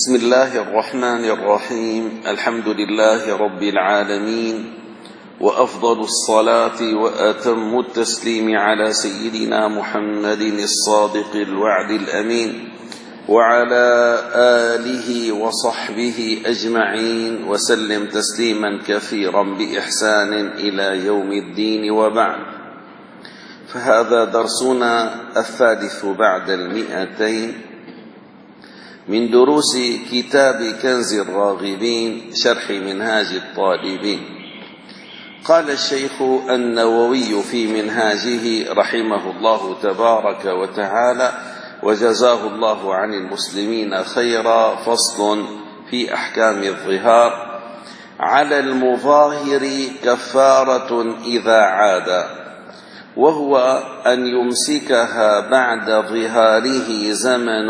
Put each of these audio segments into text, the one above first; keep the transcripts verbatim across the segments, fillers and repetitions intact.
بسم الله الرحمن الرحيم. الحمد لله رب العالمين، وأفضل الصلاة وأتم التسليم على سيدنا محمد الصادق الوعد الأمين، وعلى آله وصحبه أجمعين، وسلم تسليما كثيرا بإحسان إلى يوم الدين. وبعد، فهذا درسنا الثالث بعد المئتين من دروس كتاب كنز الراغبين شرح منهاج الطالبين. قال الشيخ النووي في منهاجه رحمه الله تبارك وتعالى وجزاه الله عن المسلمين خيرا: فصل في أحكام الظهار. على المظاهر كفارة إذا عاد، وهو أن يمسكها بعد ظهاره زمن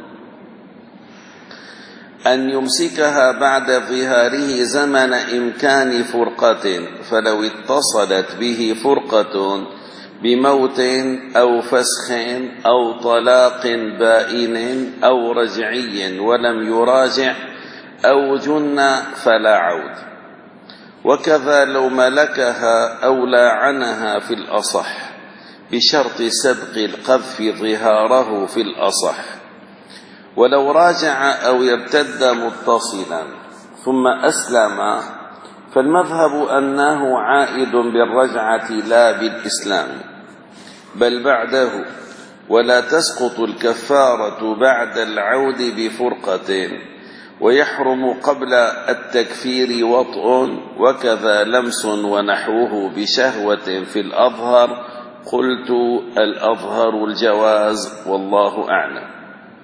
أن يمسكها بعد ظهاره زمن إمكان فرقة، فلو اتصلت به فرقة بموت أو فسخ أو طلاق بائن أو رجعي ولم يراجع أو جن فلا عود. وكذا لو ملكها أو لاعنها في الأصح، بشرط سبق القذف ظهاره في الأصح. ولو راجع أو ارتد متصلا ثم أسلم، فالمذهب أنه عائد بالرجعة لا بالإسلام، بل بعده، ولا تسقط الكفارة بعد العود بفرقة، ويحرم قبل التكفير وطء، وكذا لمس ونحوه بشهوة في الأظهر. قلت: الأظهر الجواز، والله أعلم.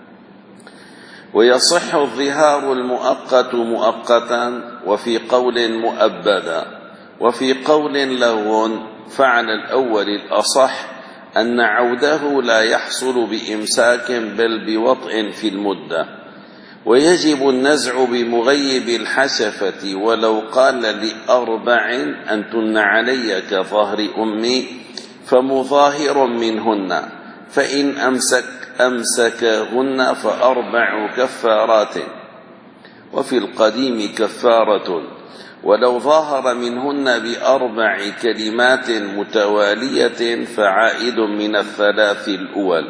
ويصح الظهار المؤقت مؤقتا، وفي قول مؤبدا، وفي قول لغو. فعلى الأول الأصح أن عوده لا يحصل بإمساك بل بوطء في المدة، ويجب النزع بمغيب الحشفة. ولو قال لأربع أنتن علي كظهر أمي فمظاهر منهن، فإن أمسك أمسكهن فأربع كفارات، وفي القديم كفارة. ولو ظاهر منهن بأربع كلمات متوالية فعائد من الثلاث الأول.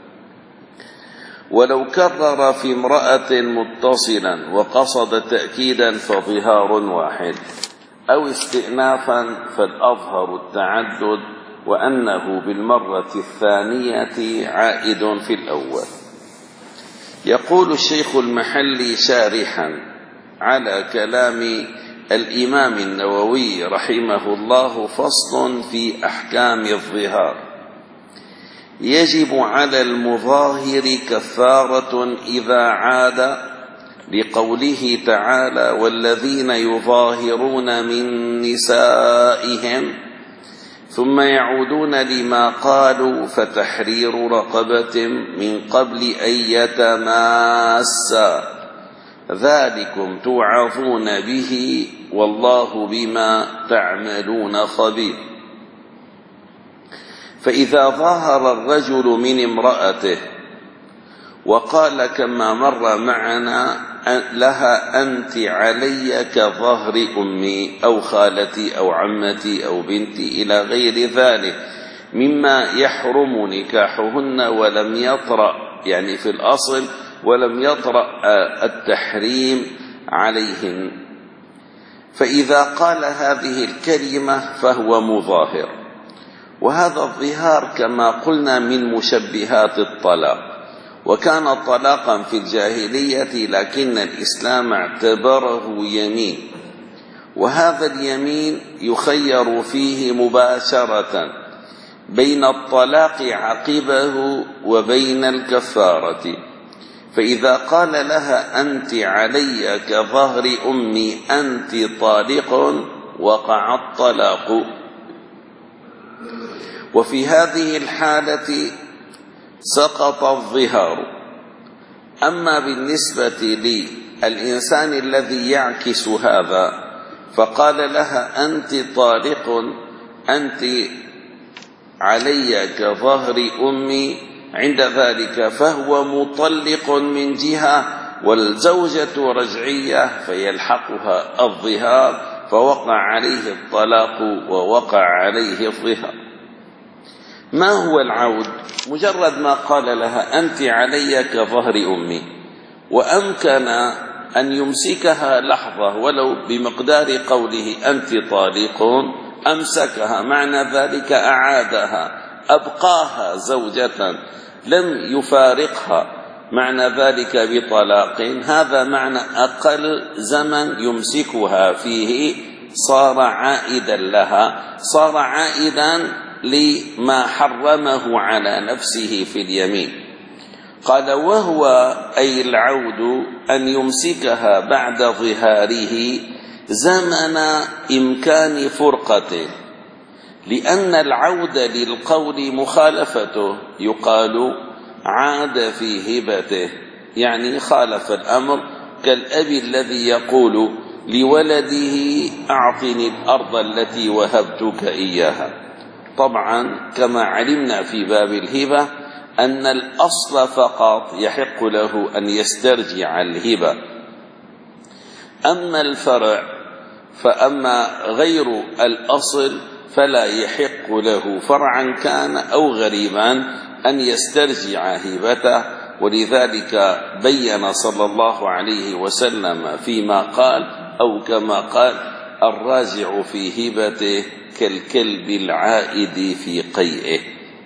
ولو كرر في امرأة متصلا وقصد تأكيدا فظهار واحد، أو استئنافا فالأظهر التعدد، وأنه بالمرة الثانية عائد في الأول. يقول الشيخ المحلي شارحا على كلام الإمام النووي رحمه الله: فصل في أحكام الظهار. يجب على المظاهر كفارة إذا عاد، لقوله تعالى: والذين يظاهرون من نسائهم ثم يعودون لما قالوا فتحرير رقبة من قبل أن يتماسا، ذلكم توعظون به والله بما تعملون خبير. فإذا ظاهر الرجل من امرأته وقال كما مر معنا لها: أنت علي كظهر أمي أو خالتي أو عمتي أو بنتي، إلى غير ذلك مما يحرم نكاحهن، ولم يطرأ يعني في الأصل ولم يطرأ التحريم عليهن، فإذا قال هذه الكلمة فهو مظاهر. وهذا الظهار كما قلنا من مشبهات الطلاق، وكان طلاقا في الجاهلية، لكن الإسلام اعتبره يمين، وهذا اليمين يخير فيه مباشرة بين الطلاق عقبه وبين الكفارة. فإذا قال لها: أنت علي كظهر أمي، أنت طالق، وقع الطلاق. وفي هذه الحالة سقط الظهار. أما بالنسبة للإنسان الذي يعكس هذا فقال لها: أنت طالق، أنت علي كظهر أمي، عند ذلك فهو مطلق من جهة، والزوجة رجعية فيلحقها الظهار، فوقع عليه الطلاق ووقع عليه الظهار. ما هو العود؟ مجرد ما قال لها أنت علي كظهر أمي، وأمكن أن يمسكها لحظة ولو بمقدار قوله أنت طالق، أمسكها، معنى ذلك أعادها، أبقاها زوجة، لم يفارقها، معنى ذلك بطلاق. هذا معنى أقل زمن يمسكها فيه، صار عائدا لها، صار عائدا لما حرمه على نفسه في اليمين. قال وهو أي العود أن يمسكها بعد ظهاره زمن إمكان فرقته، لأن العود للقول مخالفته، يقال عاد في هبته، يعني خالف الأمر، كالأب الذي يقول لولده أعطني الأرض التي وهبتك إياها. طبعا كما علمنا في باب الهبة أن الأصل فقط يحق له أن يسترجع الهبة، أما الفرع فأما غير الأصل فلا يحق له فرعا كان أو غريبا أن يسترجع هبته. ولذلك بين صلى الله عليه وسلم فيما قال أو كما قال الراجع في هبته كالكلب العائد في قيئه.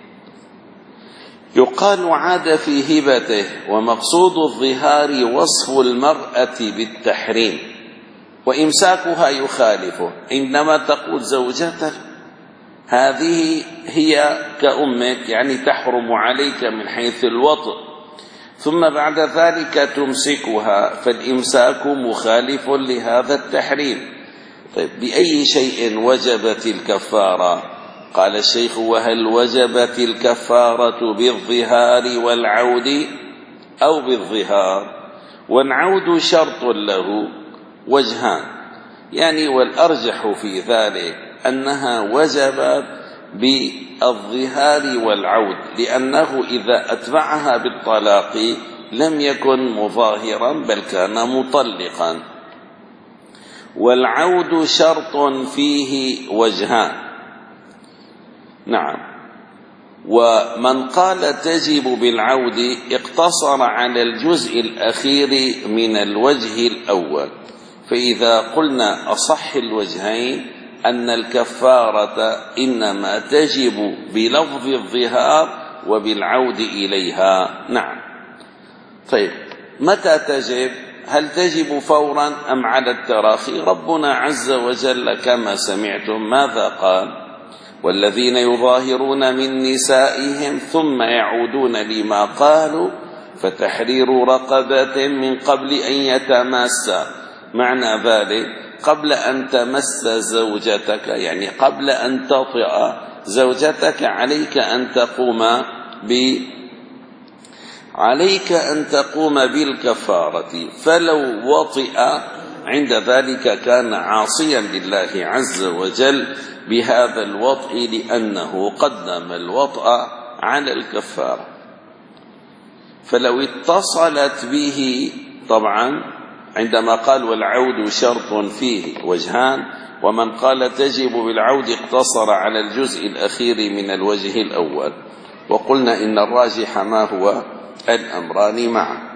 يقال عاد في هبته، ومقصود الظهار وصف المرأة بالتحريم، وإمساكها يخالفه. عندما تقول زوجتك هذه هي كأمك، يعني تحرم عليك من حيث الوطء، ثم بعد ذلك تمسكها، فالإمساك مخالف لهذا التحريم. طيب بأي شيء وجبت الكفارة؟ قال الشيخ وهل وجبت الكفارة بالظهار والعود أو بالظهار؟ والعود شرط له وجهان، يعني والأرجح في ذلك أنها وجبت بالظهار والعود، لأنه إذا أتبعها بالطلاق لم يكن مظاهرا بل كان مطلقا. والعود شرط فيه وجهان. نعم. ومن قال تجب بالعود اقتصر على الجزء الأخير من الوجه الأول، فإذا قلنا أصح الوجهين أن الكفارة إنما تجب بلفظ الظهار وبالعود إليها. نعم. طيب متى تجب؟ هل تجب فورا أم على التراخي؟ ربنا عز وجل كما سمعتم ماذا قال؟ والذين يظاهرون من نسائهم ثم يعودون لما قالوا فتحرير رقبة من قبل أن يتماسا، معنى ذلك قبل أن تمس زوجتك، يعني قبل أن تطئ زوجتك عليك أن تقوم ب عليك أن تقوم بالكفارة. فلو وطئ عند ذلك كان عاصيا لله عز وجل بهذا الوطء، لأنه قدم الوطء على الكفارة. فلو اتصلت به، طبعا عندما قال والعود شرط فيه وجهان، ومن قال تجب بالعود اقتصر على الجزء الأخير من الوجه الأول، وقلنا إن الراجح ما هو الأمران معا.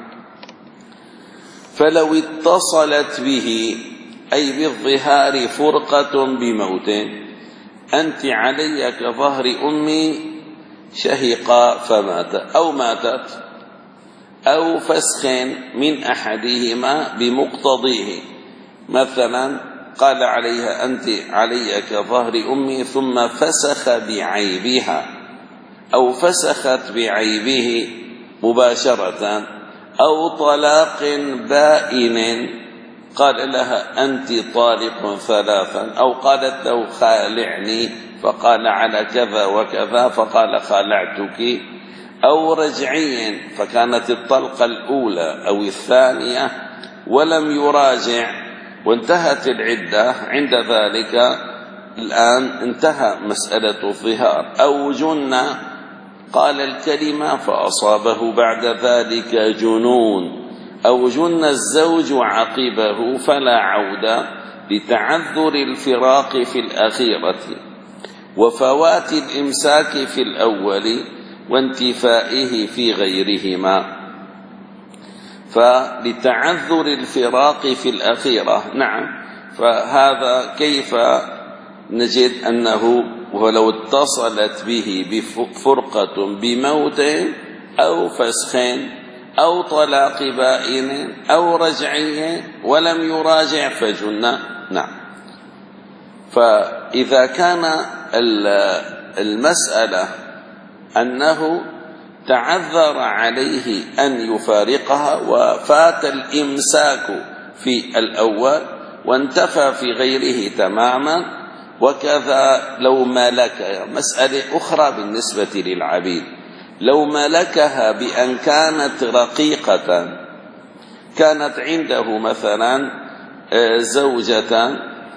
فلو اتصلت به أي بالظهار فرقة بموت، أنت علي كظهر أمي، شهق فمات أو ماتت، أو فسخ من أحدهما بمقتضيه، مثلا قال عليها أنت علي كظهر أمي ثم فسخ بعيبها، أو فسخت بعيبه مباشرة، أو طلاق بائن قال لها أنت طالق ثلاثا، أو قالت له خالعني فقال على كذا وكذا فقال خالعتك، أو رجعي فكانت الطلقة الأولى أو الثانية ولم يراجع وانتهت العدة، عند ذلك الآن انتهى مسألة الظهار. أو جن قال الكلمة فأصابه بعد ذلك جنون، أو جن الزوج عقبه فلا عودة لتعذر الفراق في الأخيرة وفوات الإمساك في الأول وانتفائه في غيرهما. فلتعذر الفراق في الأخيرة، نعم، فهذا كيف نجد أنه ولو اتصلت به بفرقة بموت أو فسخ أو طلاق بائن أو رجعي ولم يراجع فجنة، نعم. فإذا كان المسألة أنه تعذر عليه أن يفارقها وفات الإمساك في الأول وانتفى في غيره تماما، وكذا لو ملك، مسألة أخرى بالنسبة للعبيد، لو ملكها بأن كانت رقيقة، كانت عنده مثلا زوجة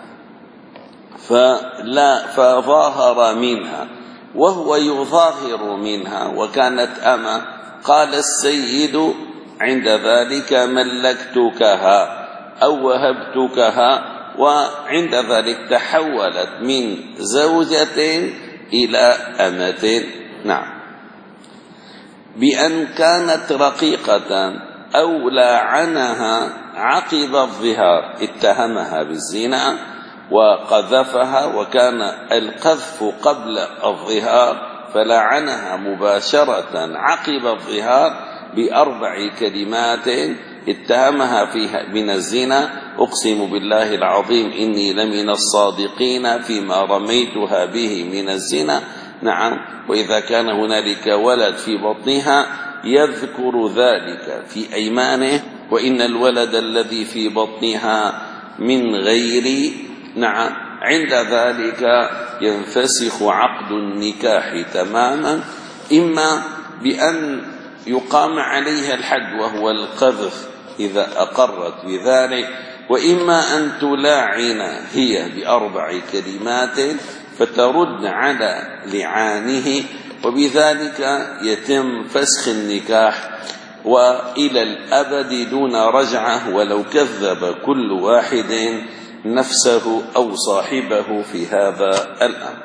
فلا فظاهر منها وهو يظاهر منها وكانت أما، قال السيد عند ذلك ملكتكها أو وهبتكها، وعند ذلك تحولت من زوجة إلى أمة، نعم، بأن كانت رقيقة أو لاعنها عقب الظهار، اتهمها بالزنا وقذفها وكان القذف قبل الظهار، فلعنها مباشرة عقب الظهار بأربع كلمات اتهمها فيها من الزنا، أقسم بالله العظيم إني لمن الصادقين فيما رميتها به من الزنا، نعم. وإذا كان هنالك ولد في بطنها يذكر ذلك في أيمانه، وإن الولد الذي في بطنها من غير، نعم، عند ذلك ينفسخ عقد النكاح تماما، إما بأن يقام عليها الحد وهو القذف إذا أقرت بذلك، وإما أن تلاعن هي بأربع كلمات فترد على لعانه، وبذلك يتم فسخ النكاح وإلى الأبد دون رجعة، ولو كذب كل واحد نفسه أو صاحبه في هذا الأمر.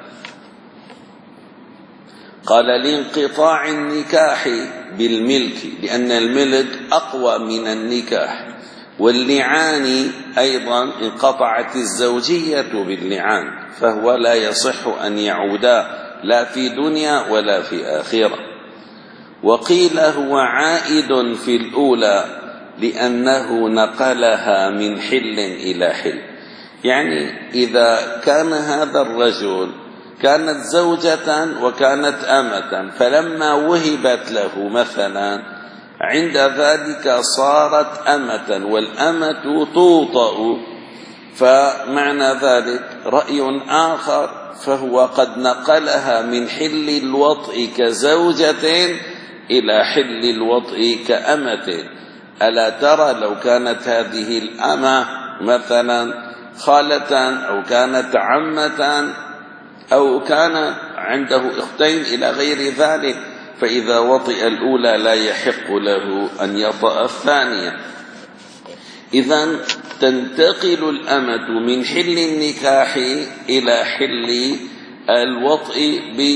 قال لانقطاع النكاح بالملك، لأن الملك أقوى من النكاح، واللعان أيضا انقطعت الزوجية باللعان، فهو لا يصح أن يعودا لا في دنيا ولا في آخرة. وقيل هو عائد في الأولى لأنه نقلها من حل إلى حل، يعني إذا كان هذا الرجل كانت زوجة وكانت أمة، فلما وهبت له مثلا عند ذلك صارت أمة، والأمة توطأ، فمعنى ذلك رأي آخر، فهو قد نقلها من حل الوطء كزوجة إلى حل الوطء كأمة. ألا ترى لو كانت هذه الأمة مثلا خالة أو كانت عمة أو كان عنده أختين إلى غير ذلك، فإذا وطئ الأولى لا يحق له أن يطأ الثانية. إذن تنتقل الأمة من حل النكاح إلى حل الوطء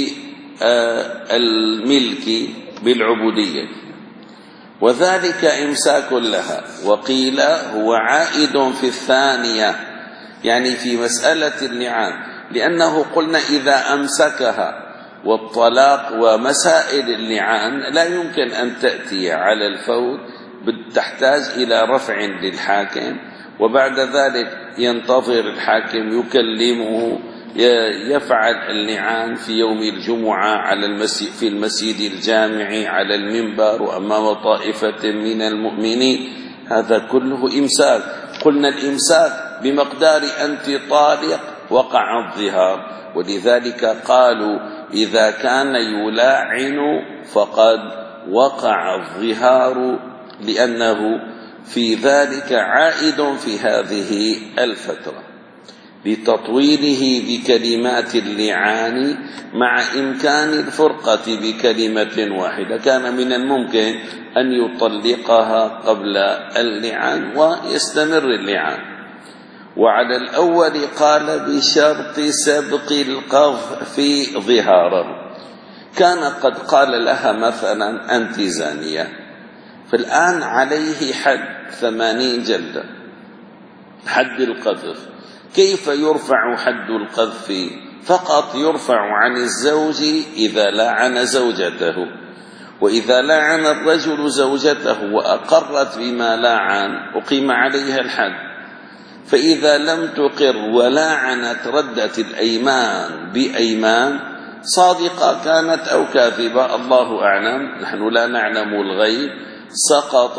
بالملك بالعبودية، وذلك إمساك لها. وقيل هو عائد في الثانية، يعني في مسألة اللعان، لأنه قلنا إذا أمسكها، والطلاق ومسائل اللعان لا يمكن أن تأتي على الفور، تحتاج إلى رفع للحاكم، وبعد ذلك ينتظر الحاكم يكلمه، يفعل اللعان في يوم الجمعة على المسجد في المسجد الجامع على المنبر وأمام طائفة من المؤمنين، هذا كله إمساك. قلنا الإمساك بمقدار أنت طالق وقع الظهار، ولذلك قالوا إذا كان يلاعن فقد وقع الظهار، لأنه في ذلك عائد في هذه الفترة. بتطويله بكلمات اللعان مع إمكان الفرقة بكلمة واحدة، كان من الممكن أن يطلقها قبل اللعان ويستمر اللعان. وعلى الأول قال بشرط سبق القذف ظهارا، كان قد قال لها مثلا أنت زانية، فالآن عليه حد ثمانين جلدة، حد القذف. كيف يرفع حد القذف؟ فقط يرفع عن الزوج إذا لعن زوجته، وإذا لعن الرجل زوجته وأقرت بما لعن أقيم عليها الحد. فإذا لم تقر ولعنت ردت الأيمان بأيمان صادقة كانت أو كاذبة الله أعلم، نحن لا نعلم الغيب، سقط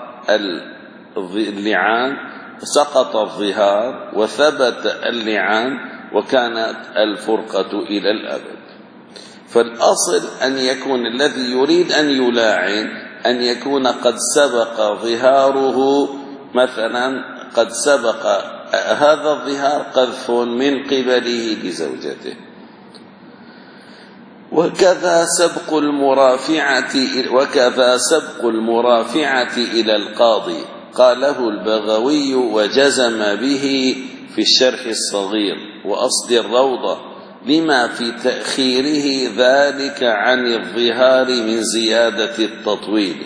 اللعان، سقط الظهار وثبت اللعان وكانت الفرقة إلى الأبد. فالأصل أن يكون الذي يريد أن يلاعن أن يكون قد سبق ظهاره، مثلا قد سبق هذا الظهار قذف من قبله لزوجته. وكذا سبق المرافعة وكذا سبق المرافعة إلى القاضي، قاله البغوي وجزم به في الشرح الصغير وأصل الروضة، لما في تأخيره ذلك عن الظهار من زيادة التطويل.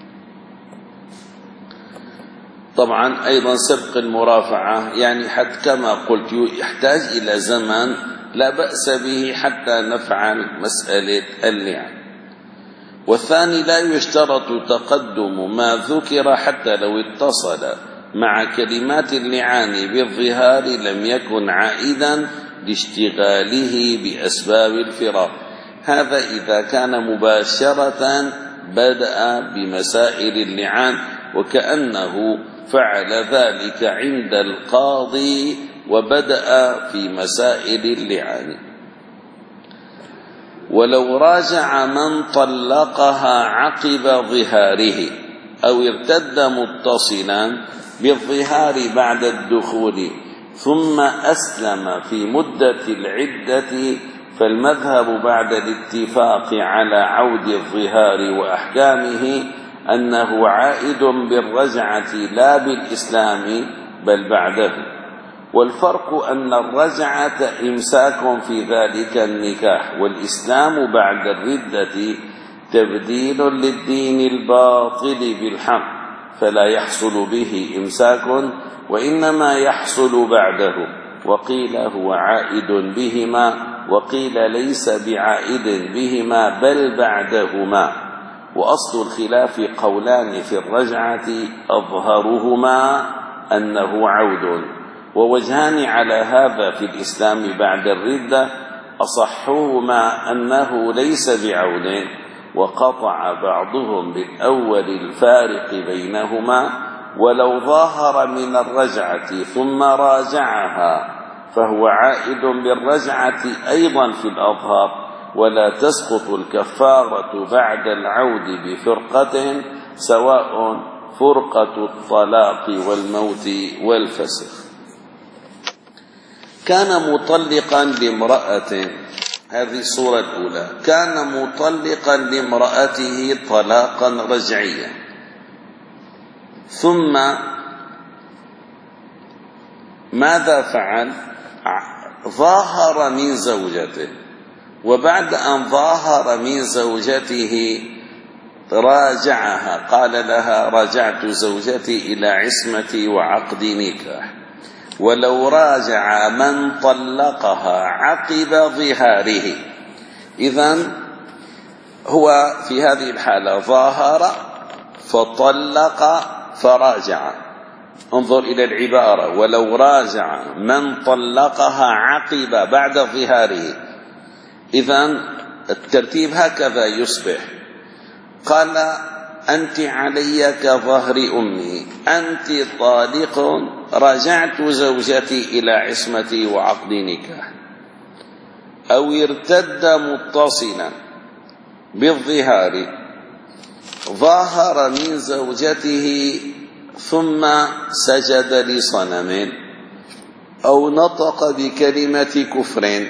طبعا أيضا سبق المرافعة يعني حتى كما قلت يحتاج إلى زمن، لا بأس به حتى نفعل مسألة اللعن. والثاني لا يشترط تقدم ما ذكر حتى لو اتصل مع كلمات اللعان بالظهار لم يكن عائدا لاشتغاله بأسباب الفراق، هذا إذا كان مباشرة بدأ بمسائل اللعان، وكأنه فعل ذلك عند القاضي وبدأ في مسائل اللعان. ولو راجع من طلقها عقب ظهاره أو ارتد متصلا بالظهار بعد الدخول ثم أسلم في مدة العدة، فالمذهب بعد الاتفاق على عود الظهار وأحكامه أنه عائد بالرجعة لا بالإسلام بل بعده. والفرق أن الرجعة إمساك في ذلك النكاح، والإسلام بعد الردة تبديل للدين الباطل بالحق، فلا يحصل به إمساك وإنما يحصل بعده. وقيل هو عائد بهما، وقيل ليس بعائد بهما بل بعدهما. وأصل الخلاف قولان في الرجعة، أظهرهما أنه عود، ووجهان على هذا في الإسلام بعد الردة، أصحهما أنه ليس بعود، وقطع بعضهم بالأول الفارق بينهما. ولو ظاهر من الرجعة ثم راجعها فهو عائد بالرجعة أيضا في الأظهار، ولا تسقط الكفارة بعد العود بفرقة، سواء فرقة الطلاق والموت والفسخ. كان مطلقا لامرأة، هذه الصورة الأولى، كان مطلقا لامرأته طلاقا رجعيا، ثم ماذا فعل؟ ظاهر من زوجته، وبعد أن ظاهر من زوجته راجعها، قال لها رجعت زوجتي إلى عصمتي وعقد نكاح. ولو راجع من طلقها عقب ظهاره، إذن هو في هذه الحالة ظاهر فطلق فراجع. انظر إلى العبارة، ولو راجع من طلقها عقب بعد ظهاره، إذن الترتيب هكذا يصبح: قال أنت علي كظهر أمي، أنت طالق، رجعت زوجتي إلى عصمتي وعقد نكاح. أو ارتد متصلا بالظهار، ظاهر من زوجته ثم سجد لصنم، أو نطق بكلمة كفر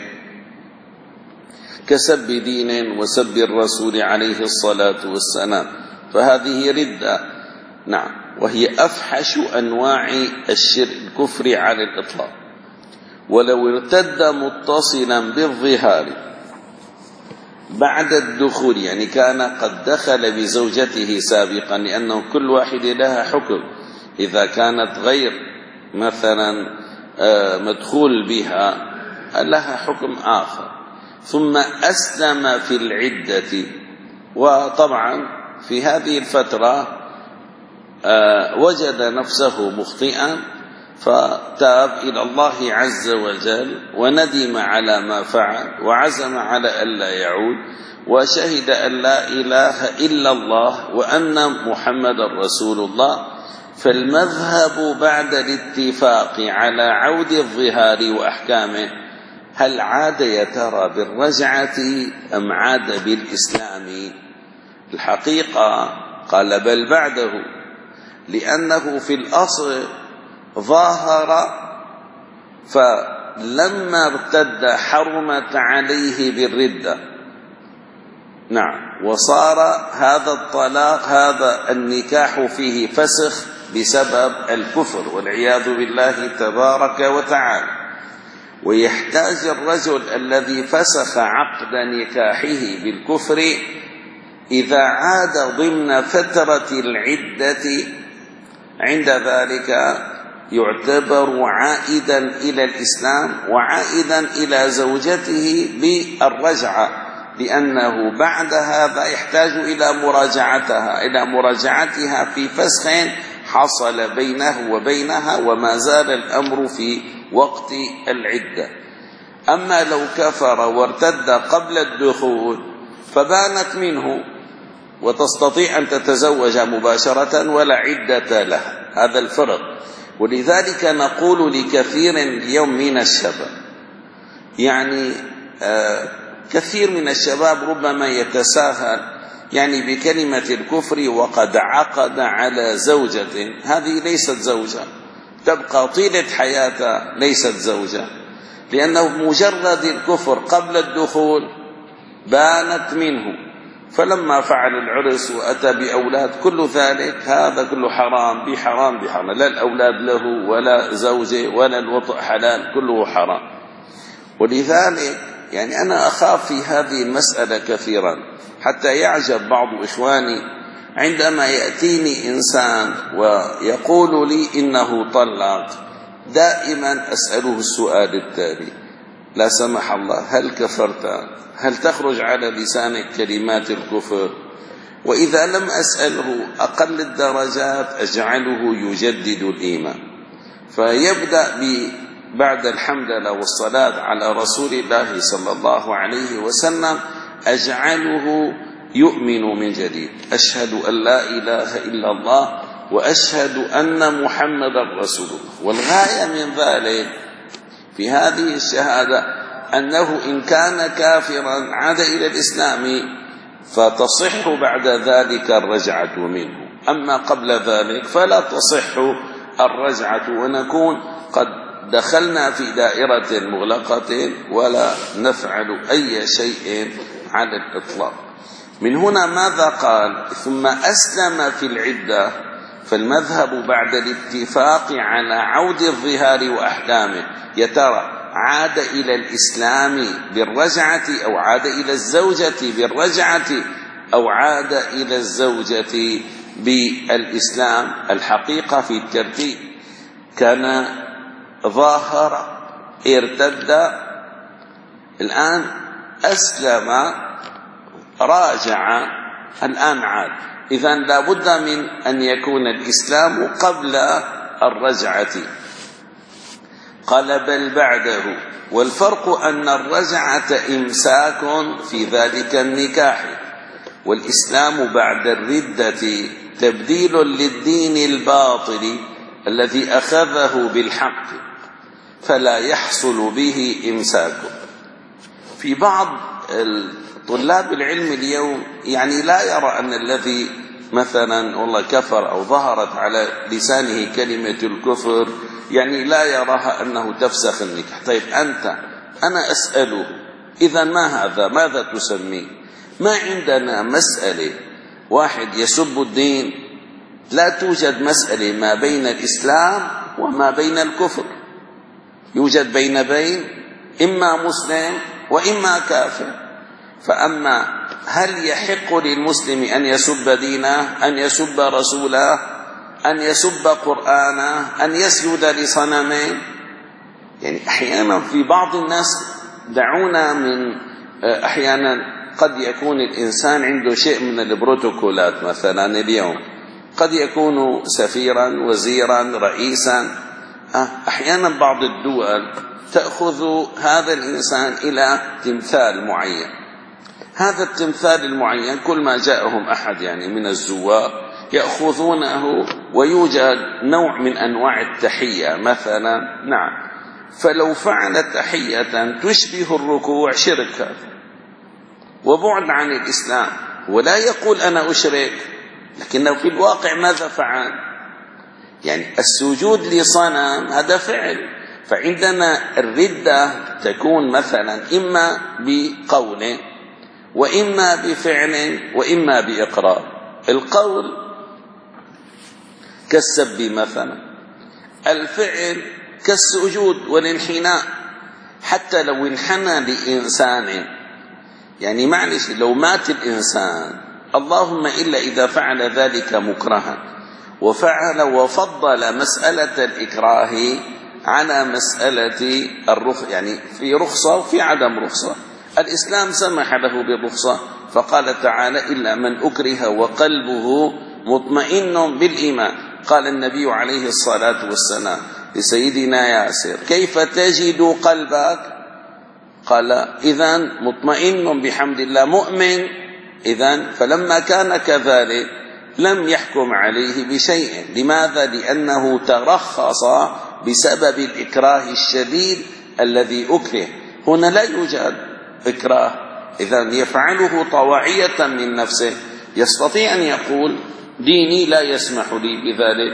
كسب دين وسب الرسول عليه الصلاة والسلام، فهذه ردة. نعم، وهي أفحش أنواع الشرك الكفر على الإطلاق. ولو ارتد متصلا بالظهار بعد الدخول، يعني كان قد دخل بزوجته سابقا، لأنه كل واحد لها حكم، إذا كانت غير مثلا مدخول بها لها حكم آخر، ثم أسلم في العدة، وطبعا في هذه الفترة وجد نفسه مخطئا فتاب إلى الله عز وجل وندم على ما فعل وعزم على ألا يعود، وشهد أن لا إله إلا الله وأن محمد رسول الله. فالمذهب بعد الاتفاق على عود الظهار وأحكامه، هل عاد يا ترى بالرجعة أم عاد بالإسلام؟ الحقيقة قال بل بعده، لأنه في الأصل ظاهر، فلما ارتد حرمت عليه بالردة. نعم، وصار هذا الطلاق هذا النكاح فيه فسخ بسبب الكفر والعياذ بالله تبارك وتعالى. ويحتاج الرجل الذي فسخ عقد نكاحه بالكفر إذا عاد ضمن فترة العدة، عند ذلك يعتبر عائدا إلى الإسلام وعائدا إلى زوجته بالرجعة، لأنه بعد هذا يحتاج إلى مراجعتها إلى مراجعتها في فسخ حصل بينه وبينها، وما زال الأمر في وقت العدة. أما لو كفر وارتد قبل الدخول فبانت منه وتستطيع أن تتزوج مباشرة ولا عدة لها، هذا الفرق. ولذلك نقول لكثير اليوم من الشباب، يعني آه كثير من الشباب ربما يتساهل يعني بكلمة الكفر وقد عقد على زوجة، هذه ليست زوجة، تبقى طيلة حياتها ليست زوجة، لأنه مجرد الكفر قبل الدخول بانت منه. فلما فعل العرس وأتى بأولاد كل ذلك هذا كله حرام بحرام بحرام، لا الأولاد له ولا زوجه ولا الوطء حلال، كله حرام. ولذلك يعني أنا أخاف في هذه المسألة كثيرا، حتى يعجب بعض إخواني عندما يأتيني إنسان ويقول لي إنه طلق، دائما أسأله السؤال التالي: لا سمح الله هل كفرت؟ هل تخرج على لسانك كلمات الكفر؟ وإذا لم أسأله أقل الدرجات أجعله يجدد الإيمان، فيبدأ بعد الحمد لله والصلاة على رسول الله صلى الله عليه وسلم أجعله يؤمن من جديد، أشهد أن لا إله إلا الله وأشهد أن محمدا رسول الله. والغاية من ذلك في هذه الشهادة أنه إن كان كافرا عاد إلى الإسلام فتصح بعد ذلك الرجعة منه، أما قبل ذلك فلا تصح الرجعة، ونكون قد دخلنا في دائرة مغلقة ولا نفعل أي شيء على الإطلاق. من هنا ماذا قال؟ ثم أسلم في العدة. فالمذهب بعد الاتفاق على عود الظهار وأحكامه، يترى عاد إلى الإسلام بالرجعة أو عاد إلى الزوجة بالرجعة أو عاد إلى الزوجة بالإسلام. الحقيقة في الترتيب كان ظاهر، ارتد، الآن أسلم، راجع، الآن عاد. إذن لا بد من أن يكون الإسلام قبل الرجعة. قال بل بعده، والفرق أن الرجعة إمساك في ذلك النكاح، والإسلام بعد الردة تبديل للدين الباطل الذي أخذه بالحق، فلا يحصل به إمساك. في بعض طلاب العلم اليوم يعني لا يرى أن الذي مثلا والله كفر أو ظهرت على لسانه كلمة الكفر يعني لا يراها أنه تفسخ النكاح. طيب أنت أنا أسأله إذا ما هذا ماذا تسميه؟ ما عندنا مسألة واحد يسب الدين، لا توجد مسألة ما بين الإسلام وما بين الكفر، يوجد بين بين إما مسلم وإما كافر. فأما هل يحق للمسلم أن يسب دينه، أن يسب رسوله، أن يسب قرآنه، أن يسجد لصنمه؟ يعني أحيانا في بعض الناس دعونا من أحيانا قد يكون الإنسان عنده شيء من البروتوكولات، مثلا اليوم قد يكون سفيرا وزيرا رئيسا، أحيانا بعض الدول تأخذ هذا الإنسان إلى تمثال معين. هذا التمثال المعين كل ما جاءهم أحد يعني من الزوار يأخذونه ويوجد نوع من أنواع التحية مثلا، نعم، فلو فعل تحية تشبه الركوع شرك وبعد عن الإسلام، ولا يقول أنا أشرك، لكنه في الواقع ماذا فعل؟ يعني السجود لصنم هذا فعل. فعندنا الردة تكون مثلا إما بقول وإما بفعل وإما بإقرار. القول كالسب مثلا، الفعل كالسجود والانحناء. حتى لو انحنى لإنسان يعني معلش لو مات الإنسان اللهم إلا إذا فعل ذلك مكرها وفعل وفضل مسألة الإكراه على مسألة الرخصة، يعني في رخصة وفي عدم رخصة. الإسلام سمح له بالرخصة فقال تعالى إلا من أكره وقلبه مطمئن بالإيمان. قال النبي عليه الصلاة والسلام لسيدنا ياسر كيف تجد قلبك؟ قال إذن مطمئن بحمد الله مؤمن. إذن فلما كان كذلك لم يحكم عليه بشيء. لماذا؟ لأنه ترخص بسبب الإكراه الشديد الذي أكره. هنا لا يوجد إكراه، إذن يفعله طواعية من نفسه. يستطيع أن يقول ديني لا يسمح لي بذلك،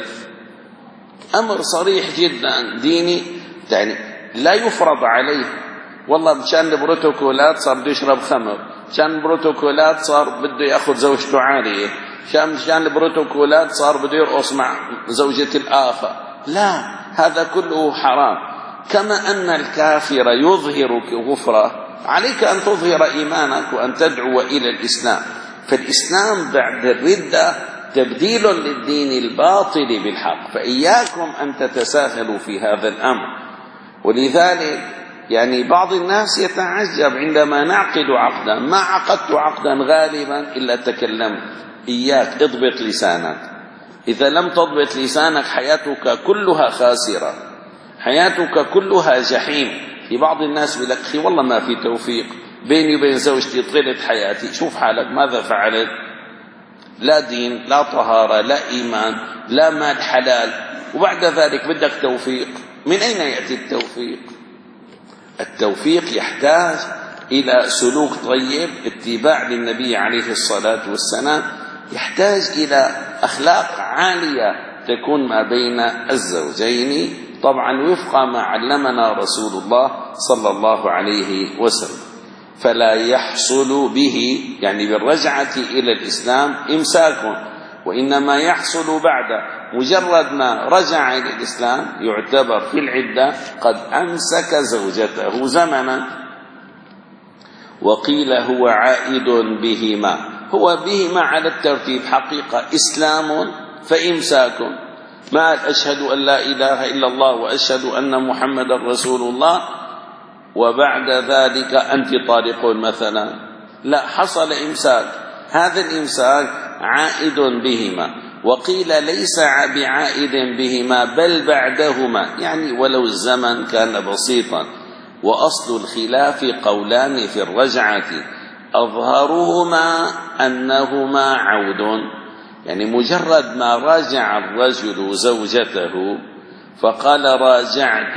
أمر صريح جدا، ديني يعني لا يفرض عليه. والله مشان البروتوكولات صار بده يشرب خمر، مشان البروتوكولات صار بده يأخذ زوجته عارية، مشان مشان البروتوكولات صار بده يرقص مع زوجة الآخر. لا، هذا كله حرام. كما أن الكافر يظهر كفره عليك أن تظهر إيمانك وأن تدعو إلى الإسلام. فالإسلام بعد الردة تبديل للدين الباطل بالحق، فإياكم أن تتساهلوا في هذا الأمر. ولذلك يعني بعض الناس يتعجب عندما نعقد عقدا، ما عقدت عقدا غالبا إلا تكلمت. إياك اضبط لسانك، إذا لم تضبط لسانك حياتك كلها خاسرة، حياتك كلها جحيم. في بعض الناس يقول لك أخي والله ما في توفيق بيني وبين زوجتي، طيلت حياتي. شوف حالك ماذا فعلت؟ لا دين، لا طهارة، لا إيمان، لا مال حلال، وبعد ذلك بدك توفيق. من أين يأتي التوفيق؟ التوفيق يحتاج إلى سلوك طيب، اتباع للنبي عليه الصلاة والسلام، يحتاج إلى أخلاق عالية تكون ما بين الزوجين، طبعا وفق ما علمنا رسول الله صلى الله عليه وسلم. فلا يحصل به يعني بالرجعة إلى الإسلام إمساك، وإنما يحصل بعد مجرد ما رجع إلى الإسلام يعتبر في العدة قد أمسك زوجته زمنا. وقيل هو عائد بهما، هو بهما على الترتيب حقيقة إسلام فإمساك. ما أشهد أن لا إله إلا الله وأشهد أن محمد رسول الله وبعد ذلك أنت طالق مثلا، لا، حصل إمساك. هذا الإمساك عائد بهما. وقيل ليس بعائد بهما بل بعدهما، يعني ولو الزمن كان بسيطا. وأصل الخلاف قولان في الرجعة، أظهرهما أنهما عود، يعني مجرد ما راجع الرجل زوجته فقال راجعت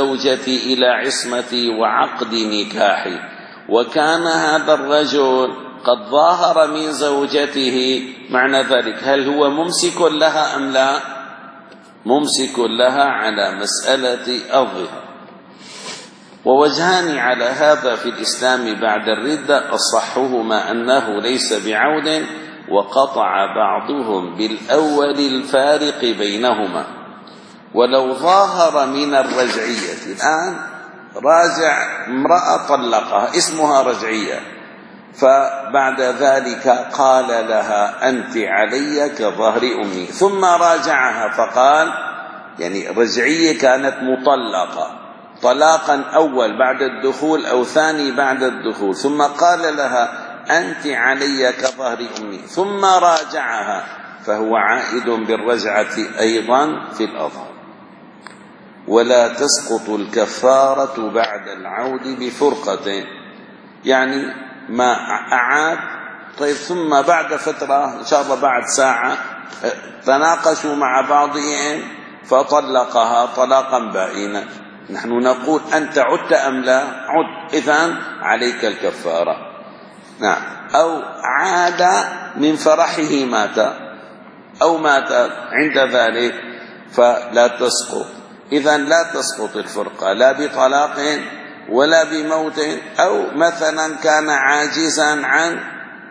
زوجتي إلى عصمتي وعقد نكاحي، وكان هذا الرجل قد ظاهر من زوجته، معنى ذلك هل هو ممسك لها أم لا؟ ممسك لها على مسألة الظهار. ووجهان على هذا في الإسلام بعد الردة، أصحهما أنه ليس بعود، وقطع بعضهم بالأول الفارق بينهما. ولو ظاهر من الرجعية، الآن راجع امرأة طلقها اسمها رجعية، فبعد ذلك قال لها أنت علي كظهر أمي، ثم راجعها فقال، يعني رجعية كانت مطلقة طلاقا أول بعد الدخول أو ثاني بعد الدخول، ثم قال لها أنت علي كظهر أمي ثم راجعها، فهو عائد بالرجعة أيضا في الأظهر. ولا تسقط الكفارة بعد العود بفرقة، يعني ما أعاد طيب ثم بعد فترة إن شاء الله بعد ساعة تناقشوا مع بعضهم فطلقها طلاقا بائنا، نحن نقول أنت عدت أم لا؟ عد، إذن عليك الكفارة. نعم. أو عاد من فرحه مات أو مات عند ذلك فلا تسقط، إذن لا تسقط الفرقة لا بطلاق ولا بموت. أو مثلا كان عاجزا عن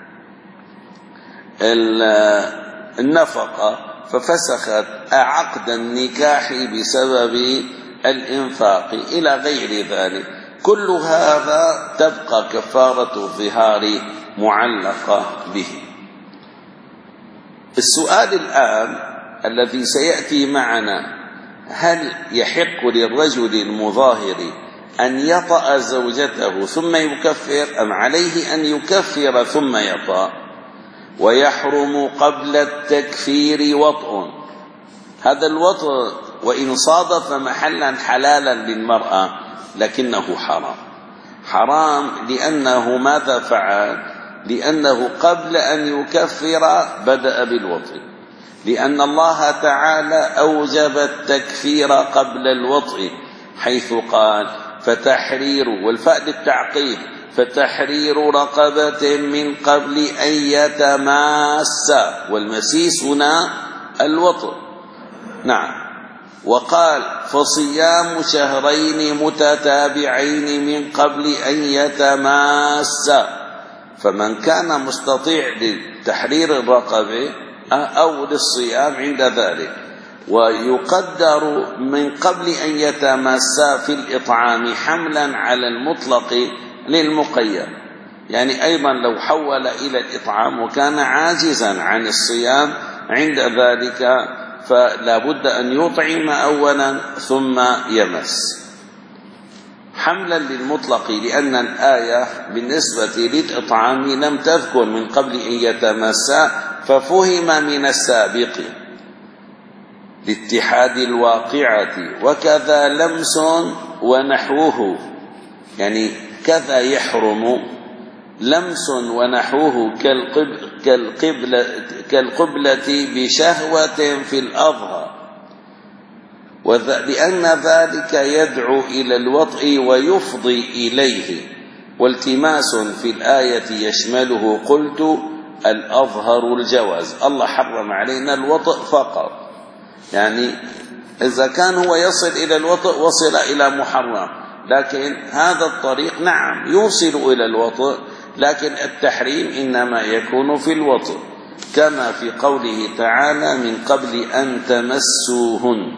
النفقة ففسخت عقد النكاح بسبب الإنفاق إلى غير ذلك، كل هذا تبقى كفارة الظهار معلقة به. السؤال الآن الذي سيأتي معنا، هل يحق للرجل المظاهر أن يطأ زوجته ثم يكفر، أم عليه أن يكفر ثم يطأ؟ ويحرم قبل التكفير وطء، هذا الوطء وإن صادف محلا حلالا للمرأة لكنه حرام. حرام لأنه ماذا فعل؟ لأنه قبل أن يكفر بدأ بالوطء، لأن الله تعالى أوجب التكفير قبل الوطء، حيث قال فتحرير، والفاء للتعقيب، فتحرير رقبة من قبل أن يتماسا، والمسيس هنا الوطء. نعم. وقال فصيام شهرين متتابعين من قبل أن يتماسا، فمن كان مستطيع لتحرير الرقبة أو للصيام عند ذلك. ويقدر من قبل أن يتماسا في الإطعام حملا على المطلق للمقيد، يعني أيضا لو حول إلى الإطعام وكان عاجزا عن الصيام عند ذلك فلا بد أن يطعم أولا ثم يمس، حملا للمطلق، لأن الآية بالنسبة للإطعام لم تذكر من قبل أن يتمسا، ففهم من السابق لاتحاد الواقعة. وكذا لمس ونحوه، يعني كذا يحرم لمس ونحوه كالقبلة, كالقبلة بشهوة في الأظهر، لأن ذلك يدعو إلى الوطء ويفضي إليه، والتماس في الآية يشمله قلت الأظهر الجواز، الله حرم علينا الوطء فقط، يعني إذا كان هو يصل إلى الوطء وصل إلى محرم، لكن هذا الطريق نعم يوصل إلى الوطء، لكن التحريم إنما يكون في الوطء، كما في قوله تعالى من قبل أن تمسوهن.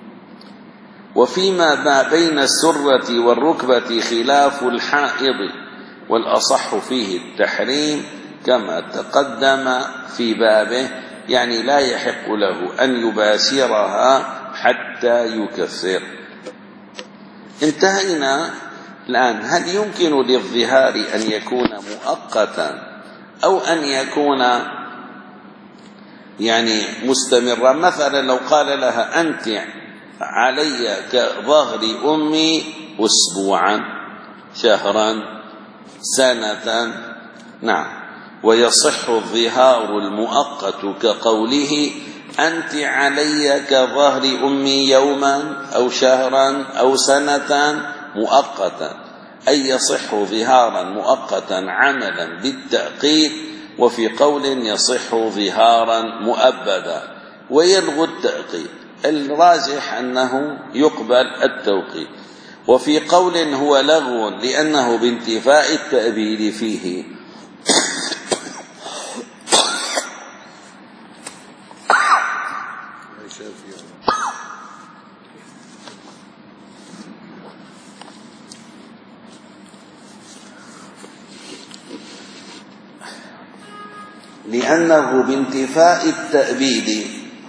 وفيما ما بين السرة والركبة خلاف الحائض، والأصح فيه التحريم كما تقدم في بابه، يعني لا يحق له أن يباشرها حتى يكفر. انتهينا الآن. هل يمكن للظهار أن يكون مؤقتا أو أن يكون يعني مستمرا؟ مثلا لو قال لها أنت علي كظهر أمي أسبوعا، شهرا، سنة، نعم، ويصح الظهار المؤقت كقوله أنت علي كظهر أمي يوما أو شهرا أو سنة مؤقتا. أي يصح ظهارا مؤقتا عملا بالتأقيد، وفي قول يصح ظهارا مؤبدا ويلغو التأقيد. الراجح أنه يقبل التوقيت. وفي قول هو لغو لأنه بانتفاء التأبيد فيه. لأنه بانتفاء التأبيد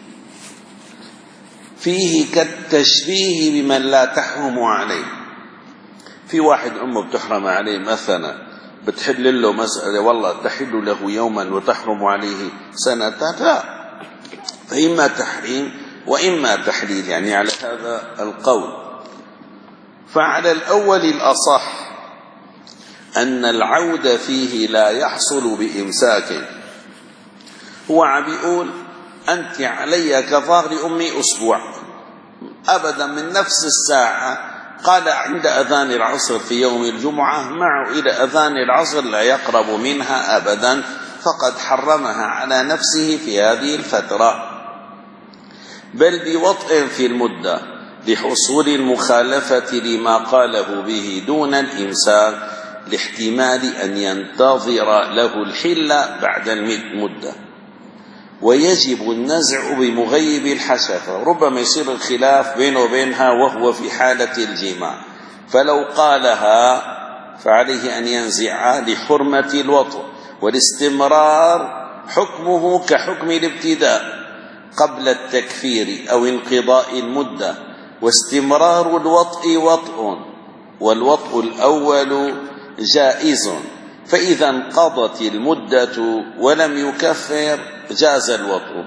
فيه كالتشبيه بمن لا تحرم عليه. في واحد أمه بتحرم عليه مثلا، بتحل له مسألة والله تحل له يوما وتحرم عليه سنة، لا، فإما تحريم وإما تحليل، يعني على هذا القول. فعلى الأول الأصح أن العود فيه لا يحصل بإمساك. هو عم بيقول أنت علي كظهر أمي أسبوع، أبدا من نفس الساعة قال عند أذان العصر في يوم الجمعة معه إلى أذان العصر لا يقرب منها أبدا، فقد حرمها على نفسه في هذه الفترة، بل بوطء في المدة لحصول المخالفة لما قاله به دون الإمساك، لاحتمال أن ينتظر له الحل بعد المدة. ويجب النزع بمغيب الحشفة، ربما يصير الخلاف بينه وبينها وهو في حالة الجماع، فلو قالها فعليه أن ينزعها لحرمة الوطء، والاستمرار حكمه كحكم الابتداء قبل التكفير أو انقضاء المدة، واستمرار الوطء وطء، والوطء الأول جائز، فإذا انقضت المدة ولم يكفر جاز الوطء،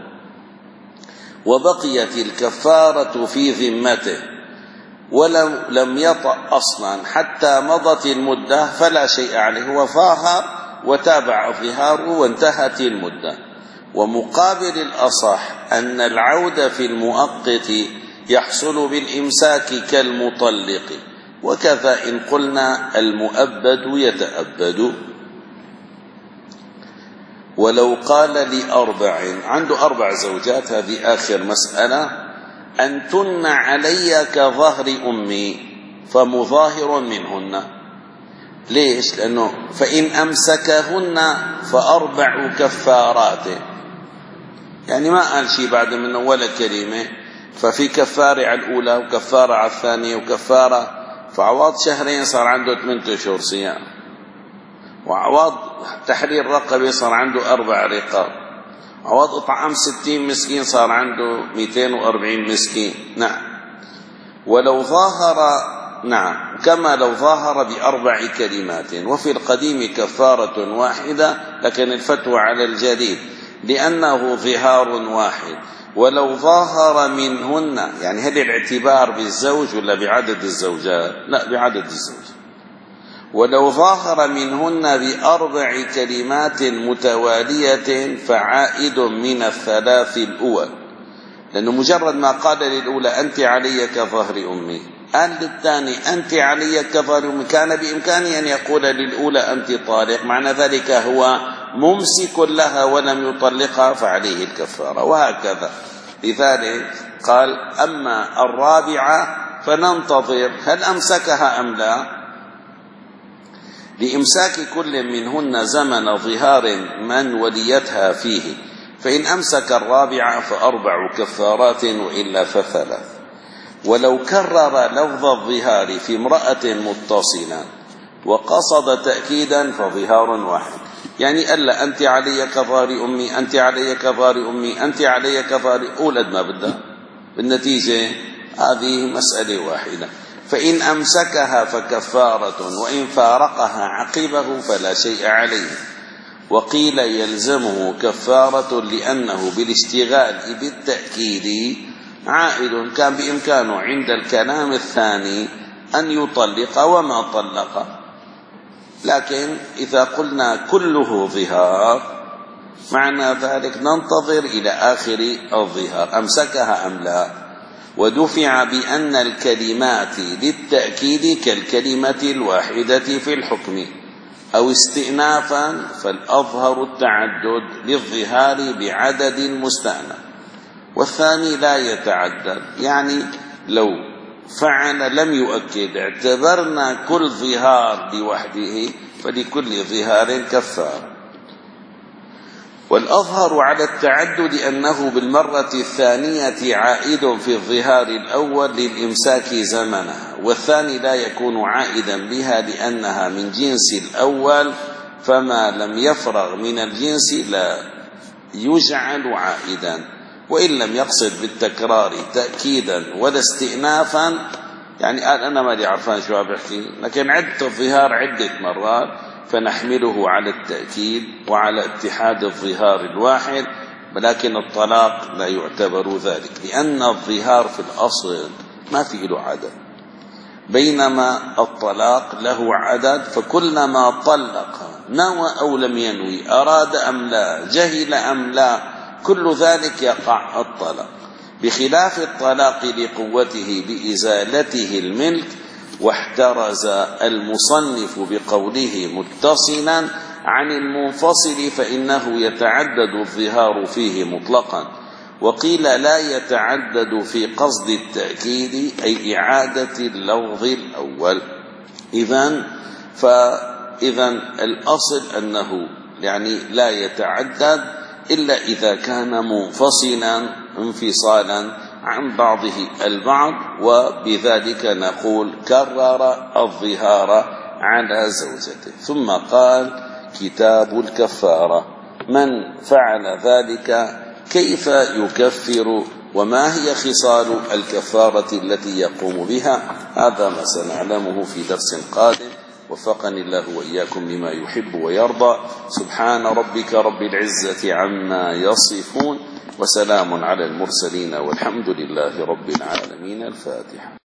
وبقيت الكفارة في ذمته، ولم لم يطأ أصلا حتى مضت المدة فلا شيء عليه، وظاهر وتابع ظهاره وانتهت المدة. ومقابل الأصح أن العود في المؤقت يحصل بالإمساك كالمطلق، وكذا إن قلنا المؤبد يتأبد. ولو قال لأربع، عنده أربع زوجات، هذه آخر مسألة، أنتن علي كظهر أمي، فمظاهر منهن. ليش؟ لأنه فإن أمسكهن فأربع كفارات، يعني ما قال شيء بعد منه ولا كلمة، ففي كفارة على الأولى وكفارة على الثانية وكفارة، فعوض شهرين صار عنده ثمانية أشهر صيام، وعوض تحرير رقبة صار عنده أربع رقاب، عوض إطعام ستين مسكين صار عنده مئتين وأربعين مسكين. نعم. ولو ظاهر، نعم، كما لو ظاهر بأربع كلمات. وفي القديم كفارة واحدة، لكن الفتوى على الجديد لأنه ظهار واحد. ولو ظاهر منهن، يعني هل الاعتبار بالزوج ولا بعدد الزوجات؟ لا، بعدد الزوج. ولو ظاهر منهن بأربع كلمات متوالية فعائد من الثلاث الأول، لأنه مجرد ما قال للأولى أنت علي كظهر أمي، قال للثاني أنت علي كظهر أمي، كان بإمكانه أن يقول للأولى أنت طالق، معنى ذلك هو ممسك لها ولم يطلقها فعليه الكفارة، وهكذا. لذلك قال أما الرابعة فننتظر هل أمسكها أم لا، لإمساك كل منهن زمن ظهار من وليتها فيه، فإن أمسك الرابعة فأربع كفارات وإلا فثلاث. ولو كرر لفظ الظهار في امرأة متصلة وقصد تأكيدا فظهار واحد، يعني ألا أنت علي كظهر أمي، أنت علي كظهر أمي، أنت علي كظهر، أولد ما بدها، بالنتيجة هذه مسألة واحدة. فإن أمسكها فكفارة، وإن فارقها عقبه فلا شيء عليه. وقيل يلزمه كفارة لأنه بالاشتغال بالتأكيد عائد، كان بإمكانه عند الكلام الثاني أن يطلق وما طلق. لكن إذا قلنا كله ظهار معنى ذلك ننتظر إلى آخر الظهار أمسكها أم لا. ودفع بأن الكلمات للتأكيد كالكلمة الواحدة في الحكم، أو استئنافا فالأظهر التعدد للظهار بعدد مستأنف، والثاني لا يتعدد، يعني لو فعل لم يؤكد اعتبرنا كل ظهار لوحده فلكل ظهار كفارة. والأظهر على التعدد أنه بالمرة الثانية عائد في الظهار الأول للإمساك زمنها، والثاني لا يكون عائدا بها لأنها من جنس الأول، فما لم يفرغ من الجنس لا يجعل عائدا، وإن لم يقصد بالتكرار تأكيدا ولا استئنافا. يعني أنا ما دي عرفان شو بحكي، لكن عدت الظهار عدة مرات فنحمله على التأكيد وعلى اتحاد الظهار الواحد، ولكن الطلاق لا يعتبر ذلك، لأن الظهار في الأصل ما في له عدد، بينما الطلاق له عدد، فكلما طلق نوى أو لم ينوي، أراد أم لا، جهل أم لا، كل ذلك يقع الطلاق، بخلاف الطلاق لقوته بإزالته الملك. واحترز المصنف بقوله متصلا عن المنفصل فإنه يتعدد الظهار فيه مطلقا، وقيل لا يتعدد في قصد التأكيد أي إعادة اللفظ الأول. إذن فإذا الأصل أنه يعني لا يتعدد إلا إذا كان منفصلا انفصالا عن بعضه البعض، وبذلك نقول كرر الظهار على زوجته. ثم قال كتاب الكفارة، من فعل ذلك كيف يكفر، وما هي خصال الكفارة التي يقوم بها؟ هذا ما سنعلمه في درس قادم، وفقني الله وإياكم لما يحب ويرضى. سبحان ربك رب العزة عما يصفون، وسلام على المرسلين، والحمد لله رب العالمين. الفاتحة.